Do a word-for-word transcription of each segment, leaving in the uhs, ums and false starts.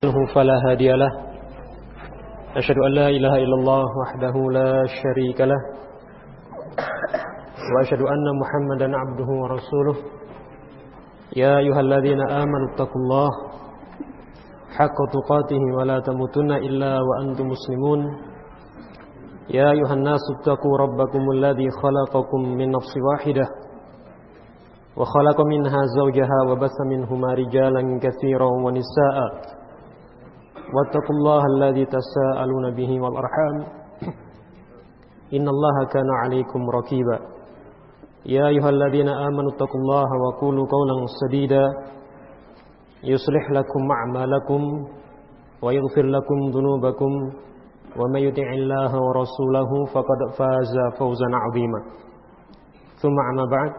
يضلله فلا هادي له أشهد أن لا إله إلا الله وحده لا شريك له وأشهد أن محمدا عبده ورسوله يا أيها الذين آمنوا اتقوا الله حق تقاته ولا تموتن إلا وأنتم مسلمون يا أيها الناس اتقوا ربكم الذي خلقكم من نفس واحدة وخلق منها زوجها وبث منهما رجالا كثيرا ونساء واتقوا الله الذي تساءلون به والأرحام إن الله كان عليكم رقيبا يا أيها الذين آمنوا اتقوا الله وقولوا قولا سديدا يصلح لكم أعمالكم ويغفر لكم ذنوبكم ومن يطع الله ورسوله فقد فاز فوزا عظيما ثم أما بعد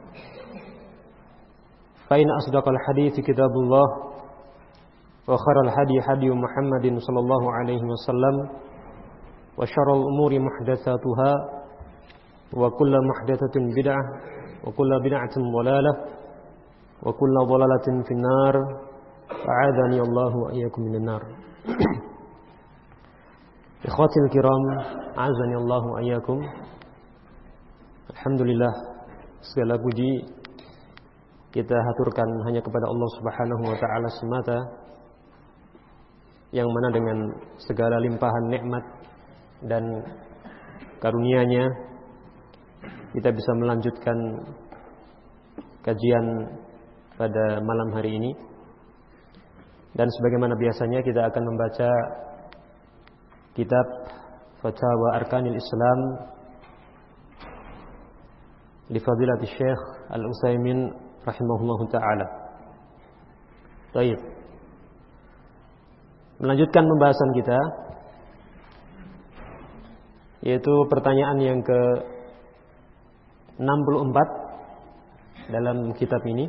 فإن أصدق الحديث كتاب الله وخير الهدي هدي محمد صلى الله عليه وسلم وشر الأمور محدثاتها وكل محدثة بدعة وكل بدعة ضلالة وكل ضلالة في النار أعاذني الله وإياكم من النار. Ikhwatil kiram, azani Allah wa iyyakum. Alhamdulillah, segala puji kita haturkan hanya kepada Allah Subhanahu wa taala semata, yang mana dengan segala limpahan nikmat dan karunia-Nya kita bisa melanjutkan kajian pada malam hari ini. Dan sebagaimana biasanya kita akan membaca kitab Fatawa Arkanil Islam li Fadilati Syekh Al-Utsaimin rahimahullahu taala. Baik. Melanjutkan pembahasan kita, yaitu pertanyaan yang ke enam puluh empat dalam kitab ini,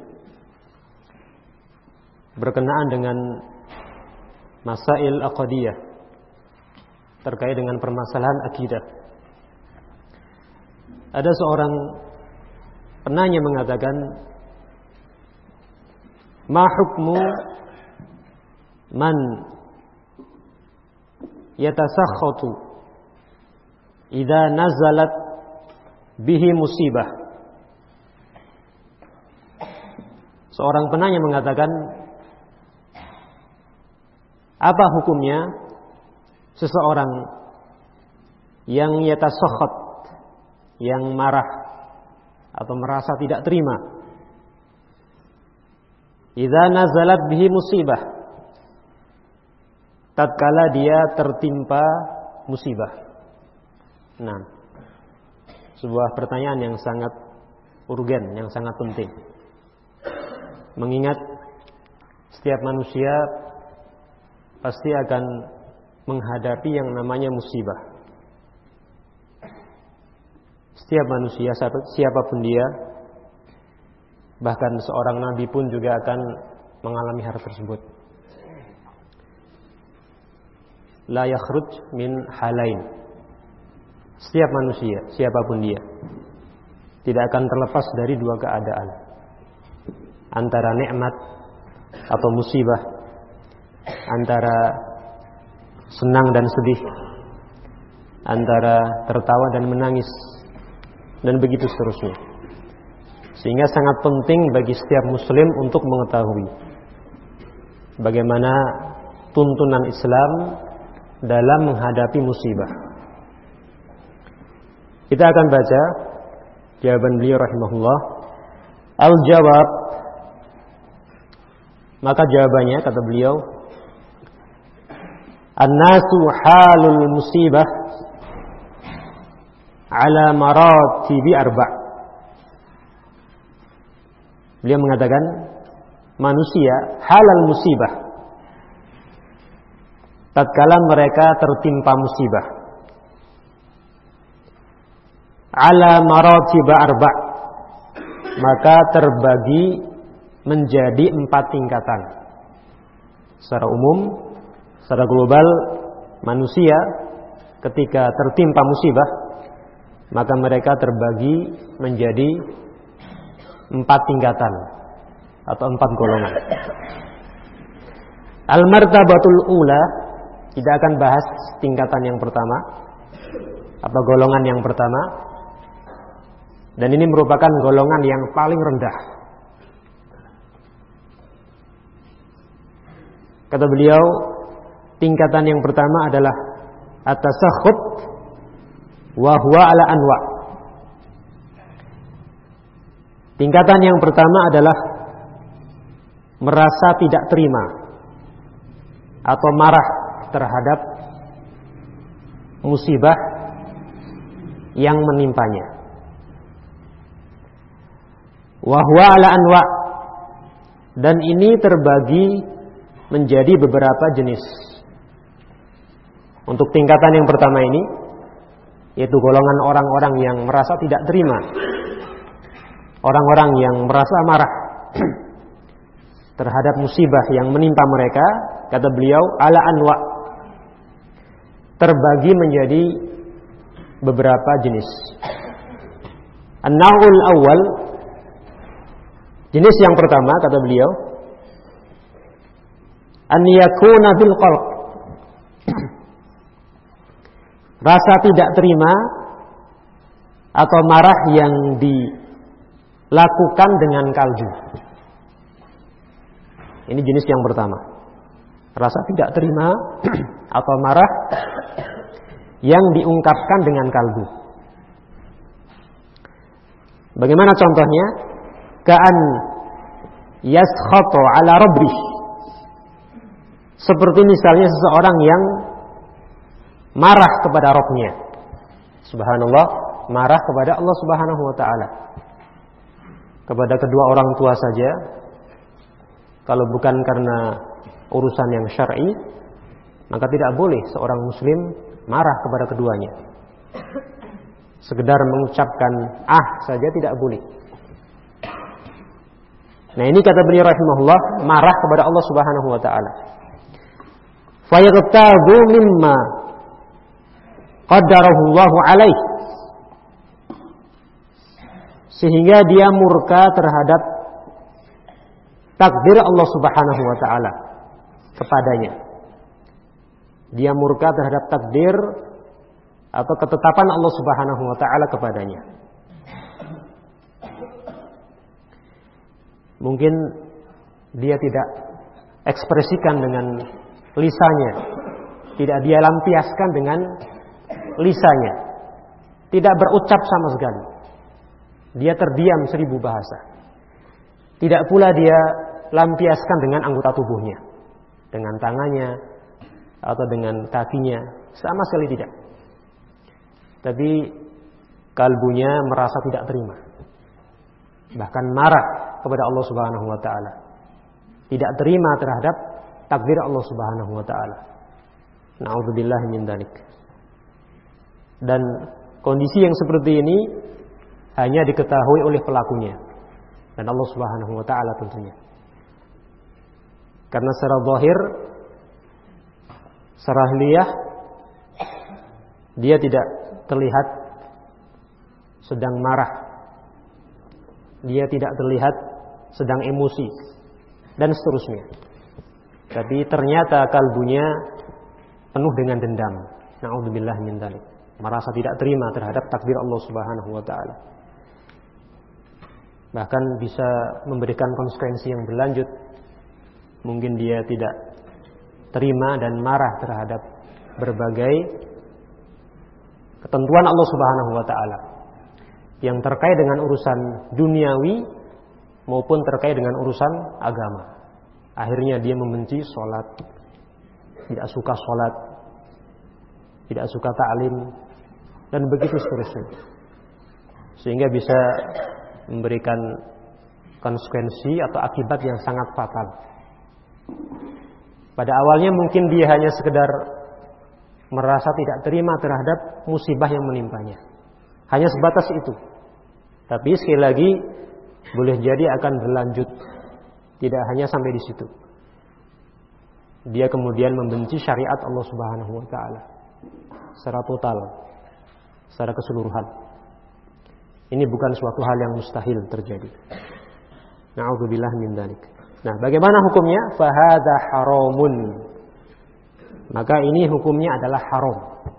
berkenaan dengan masail aqdiyah, terkait dengan permasalahan akidah. Ada seorang penanya mengatakan, ma hukmu man yatasakhatu idza nazalat bihi musibah. Seorang penanya mengatakan, apa hukumnya seseorang yang yatasakhat, yang marah atau merasa tidak terima, idza nazalat bihi musibah, tatkala dia tertimpa musibah. Nah, sebuah pertanyaan yang sangat urgen, yang sangat penting, mengingat setiap manusia pasti akan menghadapi yang namanya musibah. Setiap manusia, siapapun dia, bahkan seorang nabi pun juga akan mengalami hal tersebut. La yakhruj min halain. Setiap manusia, siapapun dia, tidak akan terlepas dari dua keadaan, antara nikmat atau musibah, antara senang dan sedih, antara tertawa dan menangis, dan begitu seterusnya. Sehingga sangat penting bagi setiap muslim untuk mengetahui bagaimana tuntunan Islam dalam menghadapi musibah. Kita akan baca jawaban beliau rahimahullah. Al-jawab, maka jawabannya, kata beliau, an-nasu halul musibah ala maratibi arba'. Beliau mengatakan, manusia halal musibah tatkala mereka tertimpa musibah, ala maratibi arba', maka terbagi menjadi empat tingkatan. Secara umum, secara global, manusia ketika tertimpa musibah, maka mereka terbagi menjadi empat tingkatan atau empat golongan. Al-martabatul ula, kita akan bahas tingkatan yang pertama, apa golongan yang pertama. Dan ini merupakan golongan yang paling rendah. Kata beliau, tingkatan yang pertama adalah at-tasakhut wa huwa ala anwa. Tingkatan yang pertama adalah merasa tidak terima atau marah terhadap musibah yang menimpanya. Wa huwa ala anwa, dan ini terbagi menjadi beberapa jenis. Untuk tingkatan yang pertama ini, yaitu golongan orang-orang yang merasa tidak terima, orang-orang yang merasa marah terhadap musibah yang menimpa mereka, kata beliau ala anwa, terbagi menjadi beberapa jenis. An-naw'ul awal, jenis yang pertama, kata beliau, an yakuna bil qalb, rasa tidak terima atau marah yang dilakukan dengan kalbu. Ini jenis yang pertama, rasa tidak terima atau marah yang diungkapkan dengan kalbu. Bagaimana contohnya? Ka'an yaskhatu ala rabbih, seperti misalnya seseorang yang marah kepada Rabbnya. Subhanallah, marah kepada Allah Subhanahu wa ta'ala. Kepada kedua orang tua saja, kalau bukan karena urusan yang syar'i, maka tidak boleh seorang muslim marah kepada keduanya. Sekedar mengucapkan ah saja tidak boleh. Nah, ini kata beliau rahimahullah, marah kepada Allah Subhanahu wa ta'ala. Fayaghtabu mimma qaddarahu Allahu alaih, sehingga dia murka terhadap takdir Allah Subhanahu wa ta'ala kepadanya. Dia murka terhadap takdir atau ketetapan Allah Subhanahu wa ta'ala kepadanya. Mungkin dia tidak ekspresikan dengan lisannya, tidak dia lampiaskan dengan lisannya, tidak berucap sama sekali. Dia terdiam seribu bahasa. Tidak pula dia lampiaskan dengan anggota tubuhnya, dengan tangannya atau dengan kakinya, sama sekali tidak. Tapi kalbunya merasa tidak terima, bahkan marah kepada Allah Subhanahu wa ta'ala, tidak terima terhadap takdir Allah Subhanahu wa ta'ala. Na'udzubillahi min dzalik. Dan kondisi yang seperti ini hanya diketahui oleh pelakunya dan Allah Subhanahu wa ta'ala tentunya. Karena secara zahir, secara hiliyah, dia tidak terlihat sedang marah, dia tidak terlihat sedang emosi dan seterusnya. Tapi ternyata kalbunya penuh dengan dendam. Na'udzubillah min dzalik. Merasa tidak terima terhadap takdir Allah Subhanahu wa ta'ala. Bahkan bisa memberikan konsekuensi yang berlanjut. Mungkin dia tidak terima dan marah terhadap berbagai ketentuan Allah Subhanahu wa ta'ala yang terkait dengan urusan duniawi maupun terkait dengan urusan agama. Akhirnya dia membenci sholat, tidak suka sholat, tidak suka ta'lim, dan begitu seterusnya. Sehingga bisa memberikan konsekuensi atau akibat yang sangat fatal. Pada awalnya mungkin dia hanya sekedar merasa tidak terima terhadap musibah yang menimpanya, hanya sebatas itu. Tapi sekali lagi, boleh jadi akan berlanjut, tidak hanya sampai di situ. Dia kemudian membenci syariat Allah Subhanahu wa ta'ala secara total, secara keseluruhan. Ini bukan suatu hal yang mustahil terjadi. Na'udzubillah min dzalik. Nah, bagaimana hukumnya? Fahadha haramun. Maka ini hukumnya adalah haram.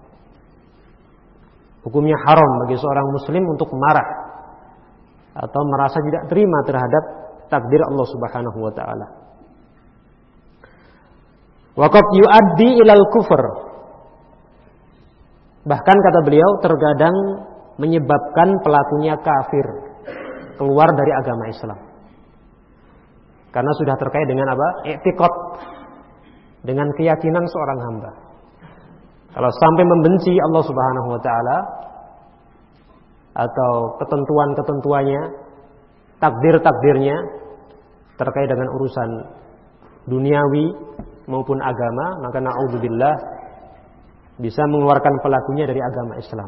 Hukumnya haram bagi seorang muslim untuk marah atau merasa tidak terima terhadap takdir Allah Subhanahu wa taala. Wa qad yuaddi ilal kufr. Bahkan kata beliau terkadang menyebabkan pelakunya kafir, keluar dari agama Islam. Karena sudah terkait dengan apa? I'tiqad, dengan keyakinan seorang hamba. Kalau sampai membenci Allah Subhanahu wa taala atau ketentuan-ketentuannya, takdir-takdirnya terkait dengan urusan duniawi maupun agama, maka na'udzubillah bisa mengeluarkan pelakunya dari agama Islam.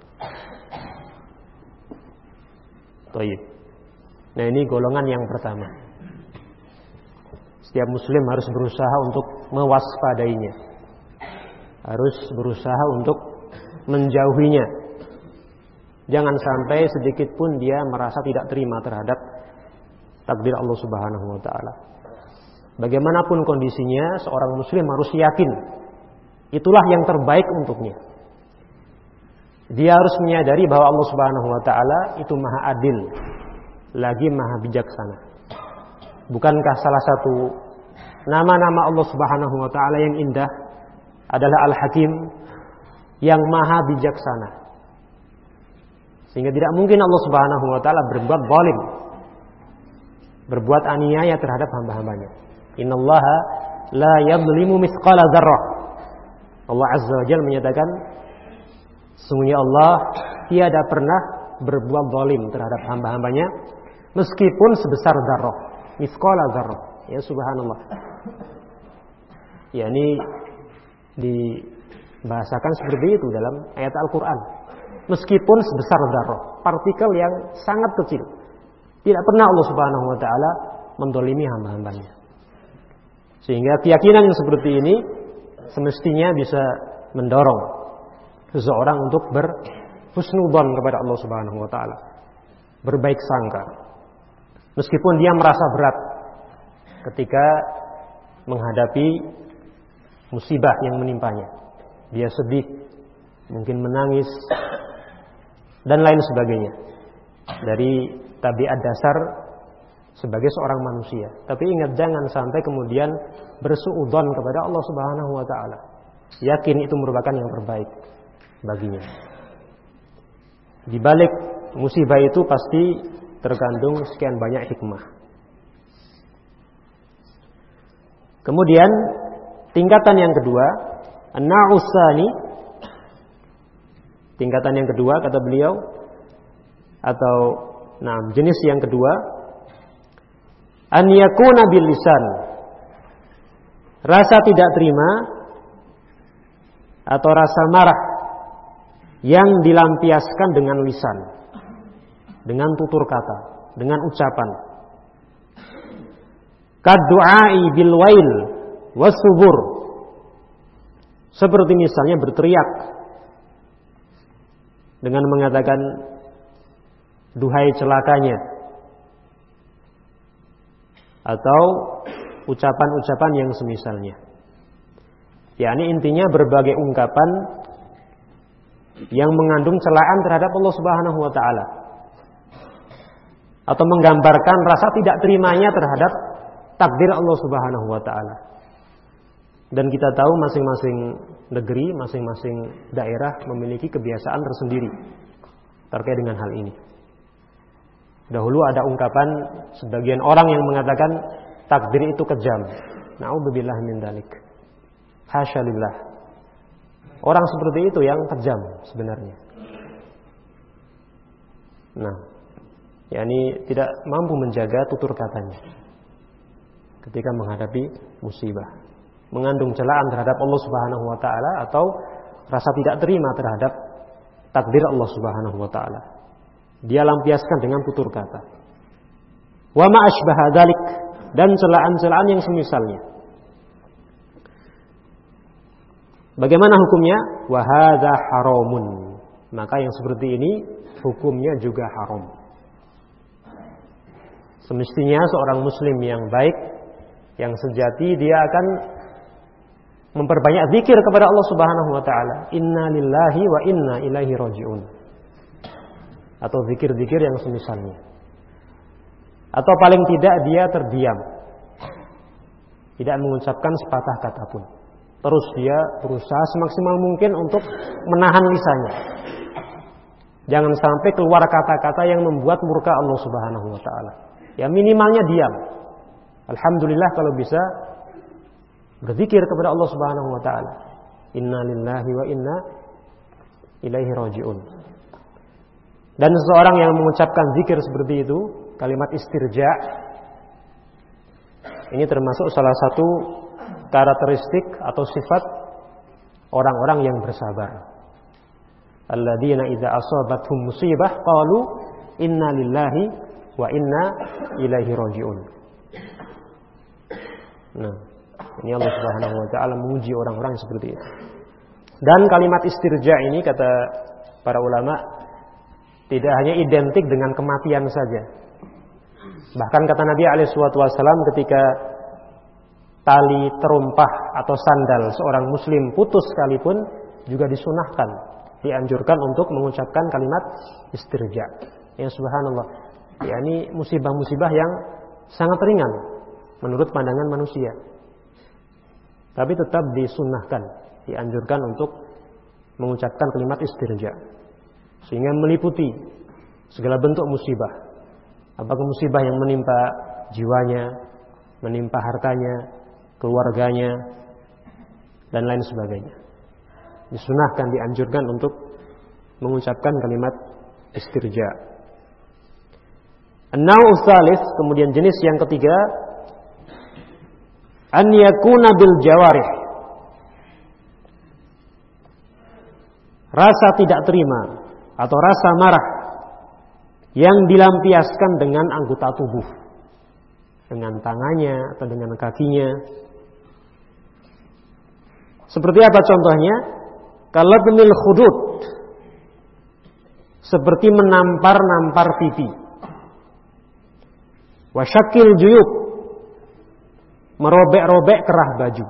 Baik. Nah, ini golongan yang pertama. Setiap muslim harus berusaha untuk mewaspadainya. Harus berusaha untuk menjauhinya. Jangan sampai sedikit pun dia merasa tidak terima terhadap takdir Allah Subhanahu wa taala. Bagaimanapun kondisinya, seorang muslim harus yakin itulah yang terbaik untuknya. Dia harus menyadari bahwa Allah Subhanahu wa taala itu Maha Adil, lagi Maha Bijaksana. Bukankah salah satu nama-nama Allah Subhanahu wa taala yang indah adalah Al-Hakim, yang Maha Bijaksana. Sehingga tidak mungkin Allah Subhanahu wa taala berbuat zalim, berbuat aniaya terhadap hamba-hambanya. Innallaha la yadhlimu mithqala dzarrah. Allah Azza wa Jalla menyatakan, sesungguhnya Allah tiada pernah berbuat zalim terhadap hamba-hambanya meskipun sebesar dzarrah, mithqala dzarrah. Ya subhanallah. Ya, ini dibahasakan seperti itu dalam ayat Al-Qur'an. Meskipun sebesar dzarrah, partikel yang sangat kecil. Tidak pernah Allah Subhanahu wa taala mendolimi hamba-hambanya. Sehingga keyakinan yang seperti ini semestinya bisa mendorong seseorang untuk berhusnudzon kepada Allah Subhanahu wa taala, berbaik sangka. Meskipun dia merasa berat ketika menghadapi musibah yang menimpanya. Dia sedih, mungkin menangis dan lain sebagainya. Dari tabiat dasar sebagai seorang manusia. Tapi ingat, jangan sampai kemudian bersuudzon kepada Allah Subhanahu wa taala. Yakin itu merupakan yang terbaik baginya. Di balik musibah itu pasti terkandung sekian banyak hikmah. Kemudian tingkatan yang kedua, an-na'usani, tingkatan yang kedua kata beliau, atau nah, jenis yang kedua, an yakuna bil lisan, rasa tidak terima atau rasa marah yang dilampiaskan dengan lisan, dengan tutur kata, dengan ucapan. Kaddu'ai bil wail wasubur, seperti misalnya berteriak dengan mengatakan duhai celakanya, atau ucapan-ucapan yang semisalnya. yakni intinya berbagai ungkapan yang mengandung celaan terhadap Allah Subhanahu wa taala, atau menggambarkan rasa tidak terimanya terhadap takdir Allah Subhanahu wa taala. Dan kita tahu masing-masing negeri, masing-masing daerah memiliki kebiasaan tersendiri terkait dengan hal ini. Dahulu ada ungkapan sebagian orang yang mengatakan takdir itu kejam. Na'udzubillah min dzalik. Hasya lillah. Orang seperti itu yang kejam sebenarnya. Nah, yakni tidak mampu menjaga tutur katanya ketika menghadapi musibah, mengandung celaan terhadap Allah Subhanahu wa taala atau rasa tidak terima terhadap takdir Allah Subhanahu wa taala. Dia lampiaskan dengan tutur kata. Wa ma asbaha dzalik, dan celaan-celaan yang semisalnya. Bagaimana hukumnya? Wa hadza haramun. Maka yang seperti ini hukumnya juga haram. Semestinya seorang muslim yang baik Yang sejati dia akan memperbanyak zikir kepada Allah Subhanahu wa taala. Inna lillahi wa inna ilaihi raji'un. Atau zikir-zikir yang semisalnya. Atau paling tidak dia terdiam. Tidak mengucapkan sepatah kata pun. Terus dia berusaha semaksimal mungkin untuk menahan lisannya. Jangan sampai keluar kata-kata yang membuat murka Allah Subhanahu wa taala. Ya minimalnya diam. Alhamdulillah kalau bisa berzikir kepada Allah Subhanahu wa taala. Inna lillahi wa inna ilaihi raji'un. Dan seseorang yang mengucapkan zikir seperti itu, kalimat istirja, ini termasuk salah satu karakteristik atau sifat orang-orang yang bersabar. Alladzina idza asabathum musibah qalu inna lillahi wa inna ilaihi raji'un. Nah, ini Allah Subhanahu wa taala menguji orang-orang seperti itu. Dan kalimat istirja ini kata para ulama tidak hanya identik dengan kematian saja. Bahkan kata Nabi alaihi wasallam ketika tali terumpah atau sandal seorang muslim putus sekalipun juga disunahkan, dianjurkan untuk mengucapkan kalimat istirja. Ya subhanallah. Ya ini musibah-musibah yang sangat ringan menurut pandangan manusia. Tapi tetap disunahkan, dianjurkan untuk mengucapkan kalimat istirja. Sehingga meliputi segala bentuk musibah. Apakah musibah yang menimpa jiwanya, menimpa hartanya, keluarganya, dan lain sebagainya. Disunahkan, dianjurkan untuk mengucapkan kalimat istirja. An-naw' tsalits, kemudian jenis yang ketiga, an yakuna bil jawarih. Rasa tidak terima atau rasa marah yang dilampiaskan dengan anggota tubuh, dengan tangannya atau dengan kakinya. Seperti apa contohnya? Kaladmil khudud, seperti menampar-nampar pipi. Wasyakil juyub, merobek-robek kerah baju.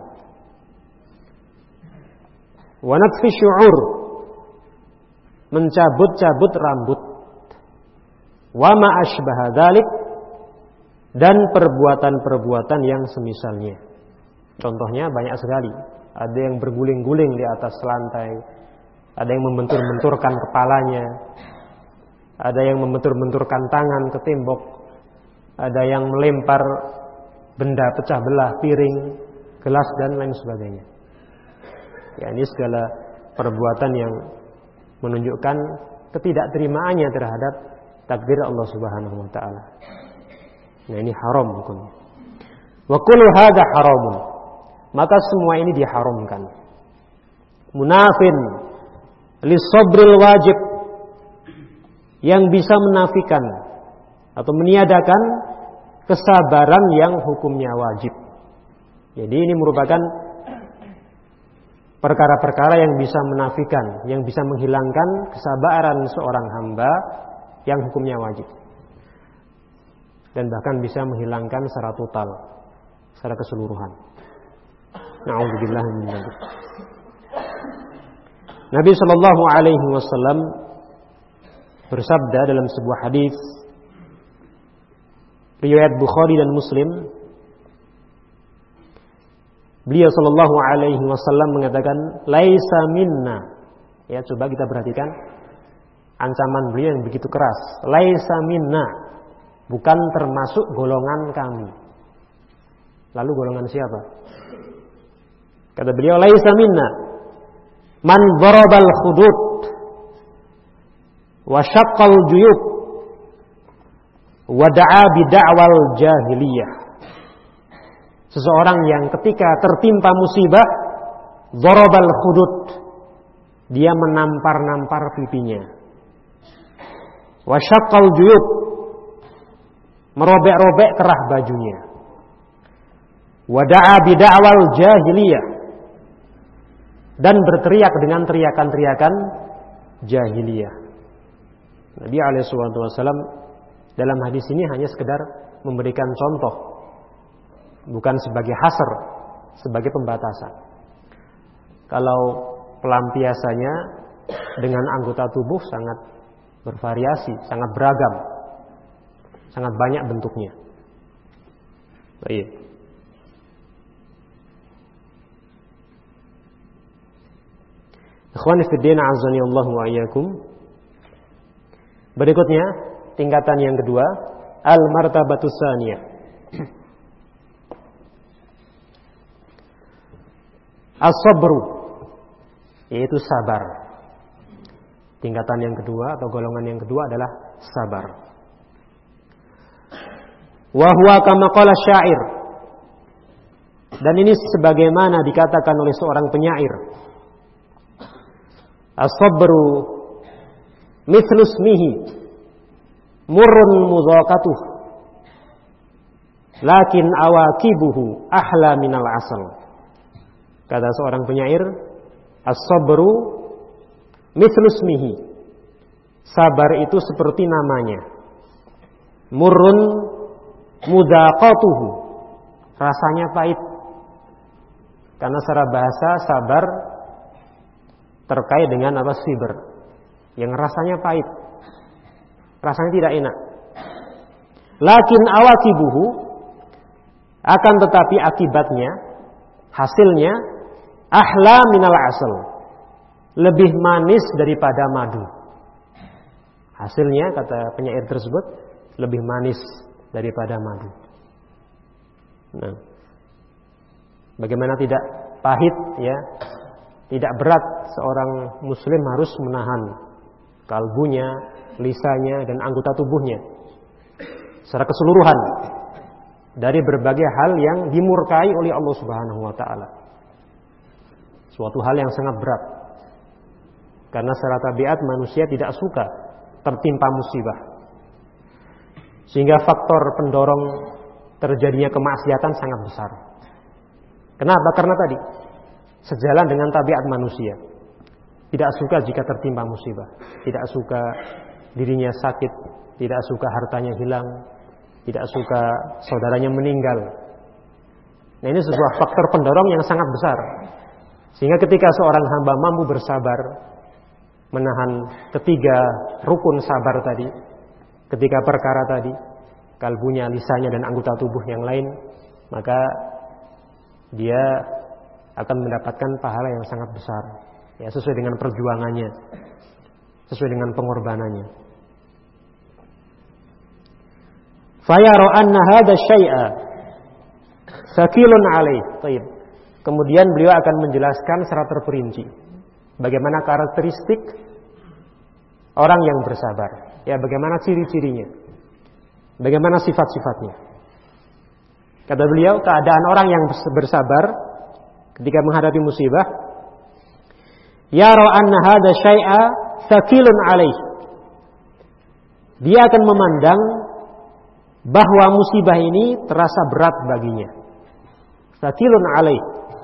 Wanatfi syu'ur, mencabut-cabut rambut. Wa ma asbaha dzalik, dan perbuatan-perbuatan yang semisalnya. Contohnya banyak sekali. Ada yang berguling-guling di atas lantai, ada yang membentur-benturkan kepalanya, ada yang membentur-benturkan tangan ke tembok, ada yang melempar benda pecah belah, piring, gelas, dan lain sebagainya. Ya, ini segala perbuatan yang menunjukkan ketidakterimaannya terhadap takdir Allah Subhanahu wa taala. Nah, ini haram hukumnya. Wa kullu hadza haramun. Maka semua ini diharamkan. Munafin li sabril wajib, yang bisa menafikan atau meniadakan kesabaran yang hukumnya wajib. Jadi ini merupakan perkara-perkara yang bisa menafikan, yang bisa menghilangkan kesabaran seorang hamba yang hukumnya wajib. Dan bahkan bisa menghilangkan secara total, secara keseluruhan. Na'udzubillah min dzalik. Nabi sallallahu alaihi wasallam bersabda dalam sebuah hadis riwayat Bukhari dan Muslim. Beliau sallallahu alaihi wasallam mengatakan, "Laisa minna." Ya, coba kita perhatikan ancaman beliau yang begitu keras. "Laisa minna." Bukan termasuk golongan kami. Lalu golongan siapa? Kata beliau, "Laisa minna man darabal khudud wa syaqqal juyub wa da'a bi da'wal jahiliyah." Seseorang yang ketika tertimpa musibah, darabal khudud, dia menampar-nampar pipinya. Wa syaqqal juyub, merobek-robek kerah bajunya. Wa da'a bi da'wal jahiliyah, dan berteriak dengan teriakan-teriakan jahiliyah. Nabi alaihi wasallam dalam hadis ini hanya sekedar memberikan contoh bukan sebagai hasr, sebagai pembatasan. Kalau pelampiasannya dengan anggota tubuh sangat bervariasi, sangat beragam, sangat banyak bentuknya. Baik. Ikhwani fi din, azani Allah wa iyyakum. Berikutnya, tingkatan yang kedua, al-martabatus tsaniyah. As-sabru, yaitu sabar. Tingkatan yang kedua atau golongan yang kedua adalah sabar. Wa huwa kama qala syair. Dan ini sebagaimana dikatakan oleh seorang penyair. As-sabru mithlu ismihi murrun mudhaqatuh lakin awaqibuhu ahla minal asal. Kata seorang penyair, as-sabru mithlu ismihi. Sabar itu seperti namanya. Murrun mudhaqatuhu. Rasanya pahit. Karena secara bahasa sabar terkait dengan apa? Siber. Yang rasanya pahit. Rasanya tidak enak. Lakin awaqibuhu, akan tetapi akibatnya, hasilnya ahla minal asal, lebih manis daripada madu. Hasilnya, kata penyair tersebut, lebih manis daripada madu. Nah, bagaimana tidak pahit, ya, tidak berat seorang muslim harus menahan kalbunya, lisannya, dan anggota tubuhnya secara keseluruhan dari berbagai hal yang dimurkai oleh Allah Subhanahu wa taala. Suatu hal yang sangat berat. Karena secara tabiat manusia tidak suka tertimpa musibah. Sehingga faktor pendorong terjadinya kemaksiatan sangat besar. Kenapa? Karena tadi sejalan dengan tabiat manusia. Tidak suka jika tertimpa musibah, tidak suka dirinya sakit, tidak suka hartanya hilang, tidak suka saudaranya meninggal. Nah, ini sebuah faktor pendorong yang sangat besar. Sehingga ketika seorang hamba mampu bersabar, menahan ketiga rukun sabar tadi, ketiga perkara tadi, kalbunya, lisannya, dan anggota tubuh yang lain, maka dia akan mendapatkan pahala yang sangat besar, ya, sesuai dengan perjuangannya, sesuai dengan pengorbanannya. Fayara anna hadha syai'a sakilun alaih. Baik. Kemudian beliau akan menjelaskan secara terperinci bagaimana karakteristik orang yang bersabar, ya, bagaimana ciri-cirinya, bagaimana sifat-sifatnya. Kata beliau, keadaan orang yang bersabar ketika menghadapi musibah, yara anna hadha syai'a sakilun alaih. Dia akan memandang bahwa musibah ini terasa berat baginya. Sakilun alaih.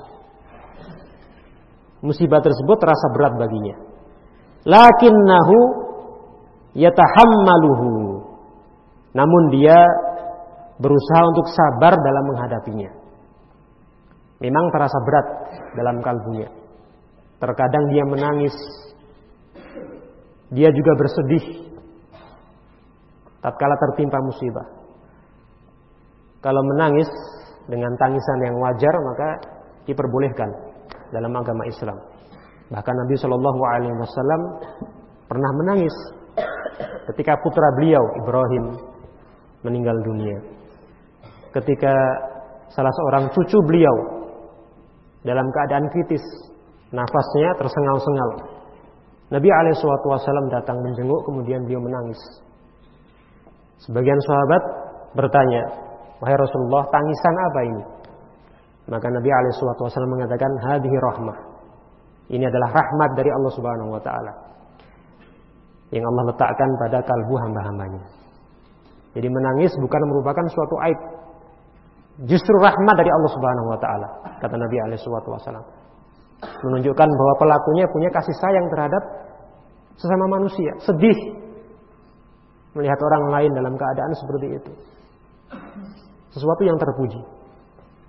Musibah tersebut terasa berat baginya. Lakinnahu yatahammaluhu. Namun dia berusaha untuk sabar dalam menghadapinya. Memang terasa berat dalam kalbunya. Terkadang dia menangis. Dia juga bersedih tatkala tertimpa musibah. Kalau menangis dengan tangisan yang wajar, maka diperbolehkan dalam agama Islam. Bahkan Nabi Shallallahu Alaihi Wasallam pernah menangis ketika putra beliau Ibrahim meninggal dunia. Ketika salah seorang cucu beliau dalam keadaan kritis, nafasnya tersengal-sengal, Nabi Alaihi Wasallam datang menjenguk, kemudian beliau menangis. Sebagian sahabat bertanya, wahai Rasulullah, tangisan apa ini? Maka Nabi alaihi wasallam mengatakan, hadhihi rahmah. Ini adalah rahmat dari Allah Subhanahu wa taala yang Allah letakkan pada kalbu hamba-hambanya. Jadi menangis bukan merupakan suatu aib, justru rahmat dari Allah Subhanahu wa taala, kata Nabi alaihi wasallam. Menunjukkan bahwa pelakunya punya kasih sayang terhadap sesama manusia, sedih melihat orang lain dalam keadaan seperti itu. Sesuatu yang terpuji.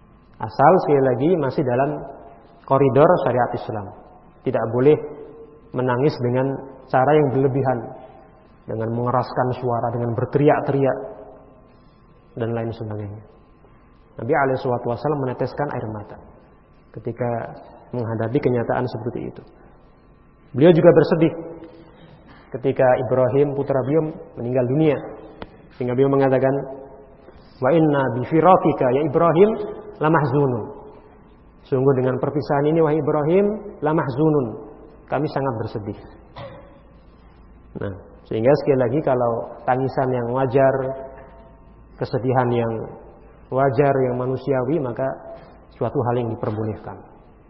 Asal sekali lagi masih dalam koridor syariat Islam. Tidak boleh menangis dengan cara yang berlebihan, dengan mengeraskan suara, dengan berteriak-teriak dan lain sebagainya. Nabi alaihi wasallam meneteskan air mata ketika menghadapi kenyataan seperti itu. Beliau juga bersedih ketika Ibrahim putra beliau meninggal dunia, sehingga beliau mengatakan, wa inna bi firaqika ya Ibrahim lamahzunun. Sungguh dengan perpisahan ini wahai Ibrahim lamahzunun, kami sangat bersedih. Nah, sehingga sekali lagi kalau tangisan yang wajar, kesedihan yang wajar, yang manusiawi, maka suatu hal yang diperbolehkan.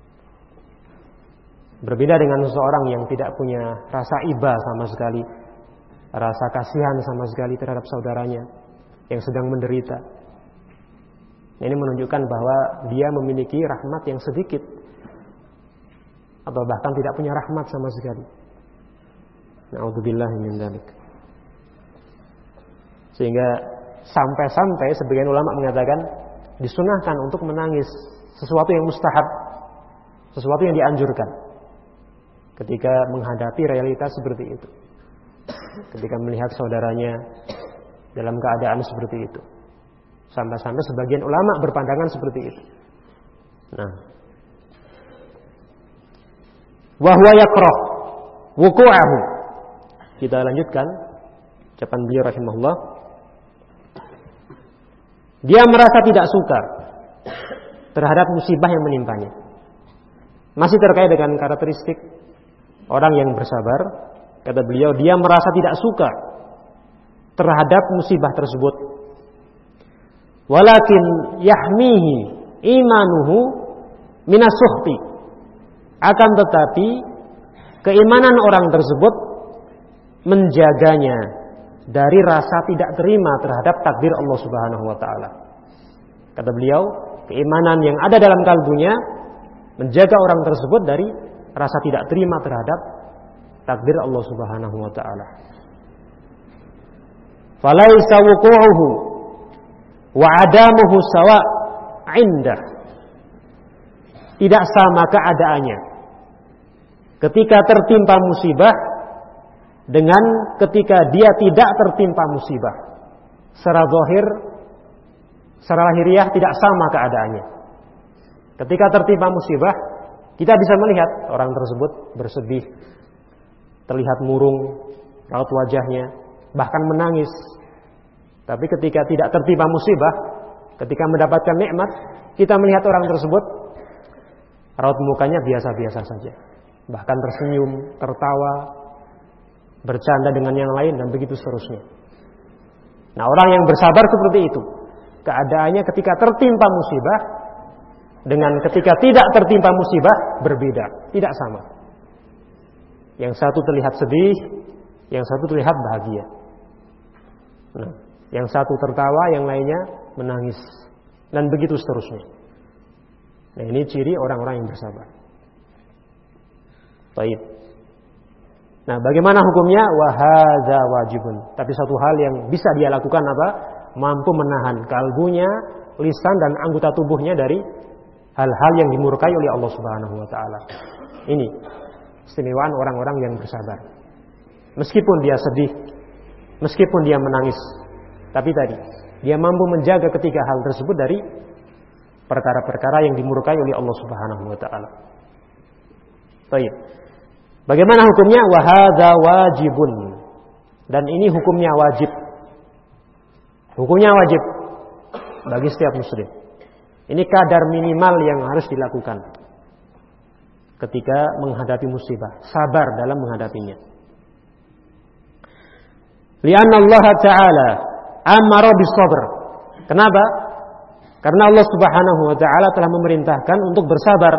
Berbeda dengan seseorang yang tidak punya rasa iba sama sekali, rasa kasihan sama sekali terhadap saudaranya yang sedang menderita. Ini menunjukkan bahwa dia memiliki rahmat yang sedikit, atau bahkan tidak punya rahmat sama sekali. Na'udzubillahi min dzalik. Sehingga sampai-sampai sebagian ulama mengatakan disunahkan untuk menangis sesuatu yang mustahab, sesuatu yang dianjurkan ketika menghadapi realitas seperti itu, ketika melihat saudaranya dalam keadaan seperti itu. Sampai-sampai sebagian ulama berpandangan seperti itu. Nah, wa huwa yakrah wuqu'ahu. Kita lanjutkan ucapan beliau rahimahullah. Dia merasa tidak suka terhadap musibah yang menimpanya. Masih terkait dengan karakteristik orang yang bersabar, kata beliau, dia merasa tidak suka terhadap musibah tersebut. Walakin yahmihi imanuhu minas sukhti. Akan tetapi keimanan orang tersebut menjaganya dari rasa tidak terima terhadap takdir Allah Subhanahu wa taala. Kata beliau, keimanan yang ada dalam kalbunya menjaga orang tersebut dari rasa tidak terima terhadap takdir Allah Subhanahu wa taala. Falaisa wuqu'uhu wa adamuhu sawa' indah. Tidak sama keadaannya ketika tertimpa musibah dengan ketika dia tidak tertimpa musibah. Secara zahir, secara lahiriah tidak sama keadaannya. Ketika tertimpa musibah, kita bisa melihat orang tersebut bersedih, terlihat murung raut wajahnya, bahkan menangis. Tapi ketika tidak tertimpa musibah, ketika mendapatkan nikmat, kita melihat orang tersebut raut mukanya biasa-biasa saja, bahkan tersenyum, tertawa, bercanda dengan yang lain, dan begitu seterusnya. Nah, orang yang bersabar seperti itu, keadaannya ketika tertimpa musibah dengan ketika tidak tertimpa musibah berbeda, tidak sama. Yang satu terlihat sedih, yang satu terlihat bahagia. Nah, yang satu tertawa, yang lainnya menangis, dan begitu seterusnya. Nah, ini ciri orang-orang yang bersabar. Baik. Nah, bagaimana hukumnya? Wahadza wajibun. Tapi satu hal yang bisa dia lakukan apa? Mampu menahan kalbunya, lisan dan anggota tubuhnya dari hal-hal yang dimurkai oleh Allah Subhanahu wa taala. Ini istimewaan orang-orang yang bersabar. Meskipun dia sedih, meskipun dia menangis, tapi tadi dia mampu menjaga ketiga hal tersebut dari perkara-perkara yang dimurkai oleh Allah Subhanahu wa taala. Baik. Bagaimana hukumnya? Wa hadza wajibun. Dan ini hukumnya wajib. Hukumnya wajib bagi setiap muslim. Ini kadar minimal yang harus dilakukan ketika menghadapi musibah, sabar dalam menghadapinya. Li'anna Allah Ta'ala amara bis-sabr. Kenapa? Karena Allah Subhanahu wa taala telah memerintahkan untuk bersabar.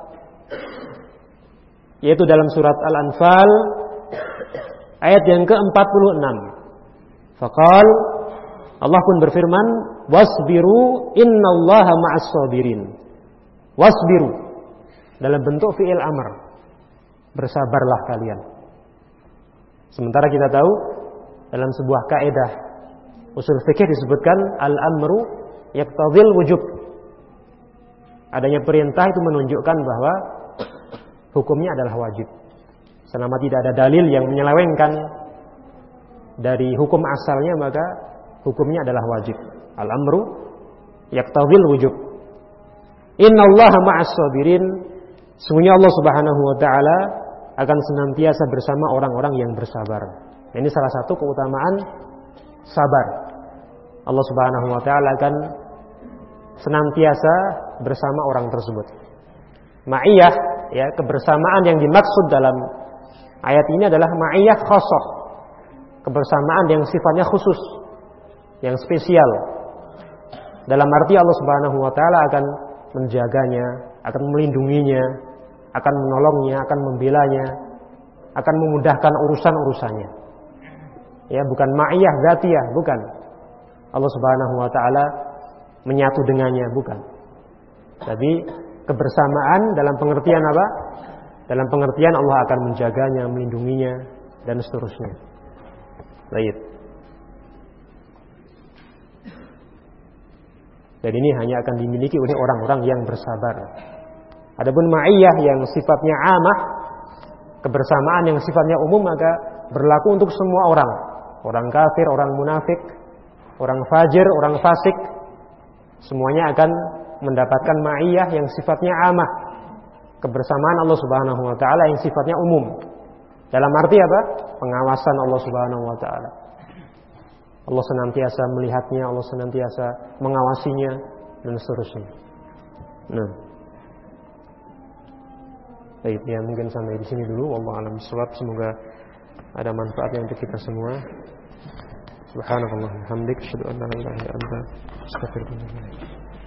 Yaitu dalam surat Al-Anfal ayat yang ke empat puluh enam. Faqal, Allah pun berfirman, wasbiru innallaha ma'as sabirin. Wasbiru dalam bentuk fi'il amr. Bersabarlah kalian. Sementara kita tahu dalam sebuah kaidah usul fikih disebutkan al-amru yaqtadhil wujub. Adanya perintah itu menunjukkan bahwa hukumnya adalah wajib. Selama tidak ada dalil yang menyelewengkan dari hukum asalnya, maka hukumnya adalah wajib. Al-amru yaqtadhil wujub. Innallaha ma'as sabirin. Sesungguhnya Allah Subhanahu wa taala akan senantiasa bersama orang-orang yang bersabar. Ini salah satu keutamaan sabar. Allah Subhanahu wa taala akan senantiasa bersama orang tersebut. Ma'iyah, ya, kebersamaan yang dimaksud dalam ayat ini adalah ma'iyah khassah. Kebersamaan yang sifatnya khusus, yang spesial. Dalam arti Allah Subhanahu wa taala akan menjaganya, akan melindunginya, akan menolongnya, akan membelanya, akan memudahkan urusan-urusannya. Ya, bukan ma'iyah dzatiyah, bukan. Allah Subhanahu wa taala menyatu dengannya, bukan. Tapi kebersamaan dalam pengertian apa? Dalam pengertian Allah akan menjaganya, melindunginya, dan seterusnya. Baik. Dan ini hanya akan dimiliki oleh orang-orang yang bersabar. Adapun ma'iyah yang sifatnya amah, kebersamaan yang sifatnya umum, maka berlaku untuk semua orang. Orang kafir, orang munafik, orang fajir, orang fasik, semuanya akan mendapatkan ma'iyah yang sifatnya amah. Kebersamaan Allah Subhanahu wa taala yang sifatnya umum. Dalam arti apa? Pengawasan Allah Subhanahu wa taala. Allah senantiasa melihatnya, Allah senantiasa mengawasinya, dan seterusnya. Nah. Baik, ya mungkin sampai di sini dulu. Wallahu a'lam bishawab. Semoga ada manfaatnya untuk kita semua. Subhanakallahumma wa bihamdika asyhadu an la ilaha illa anta astaghfiruka wa atubu ilaik.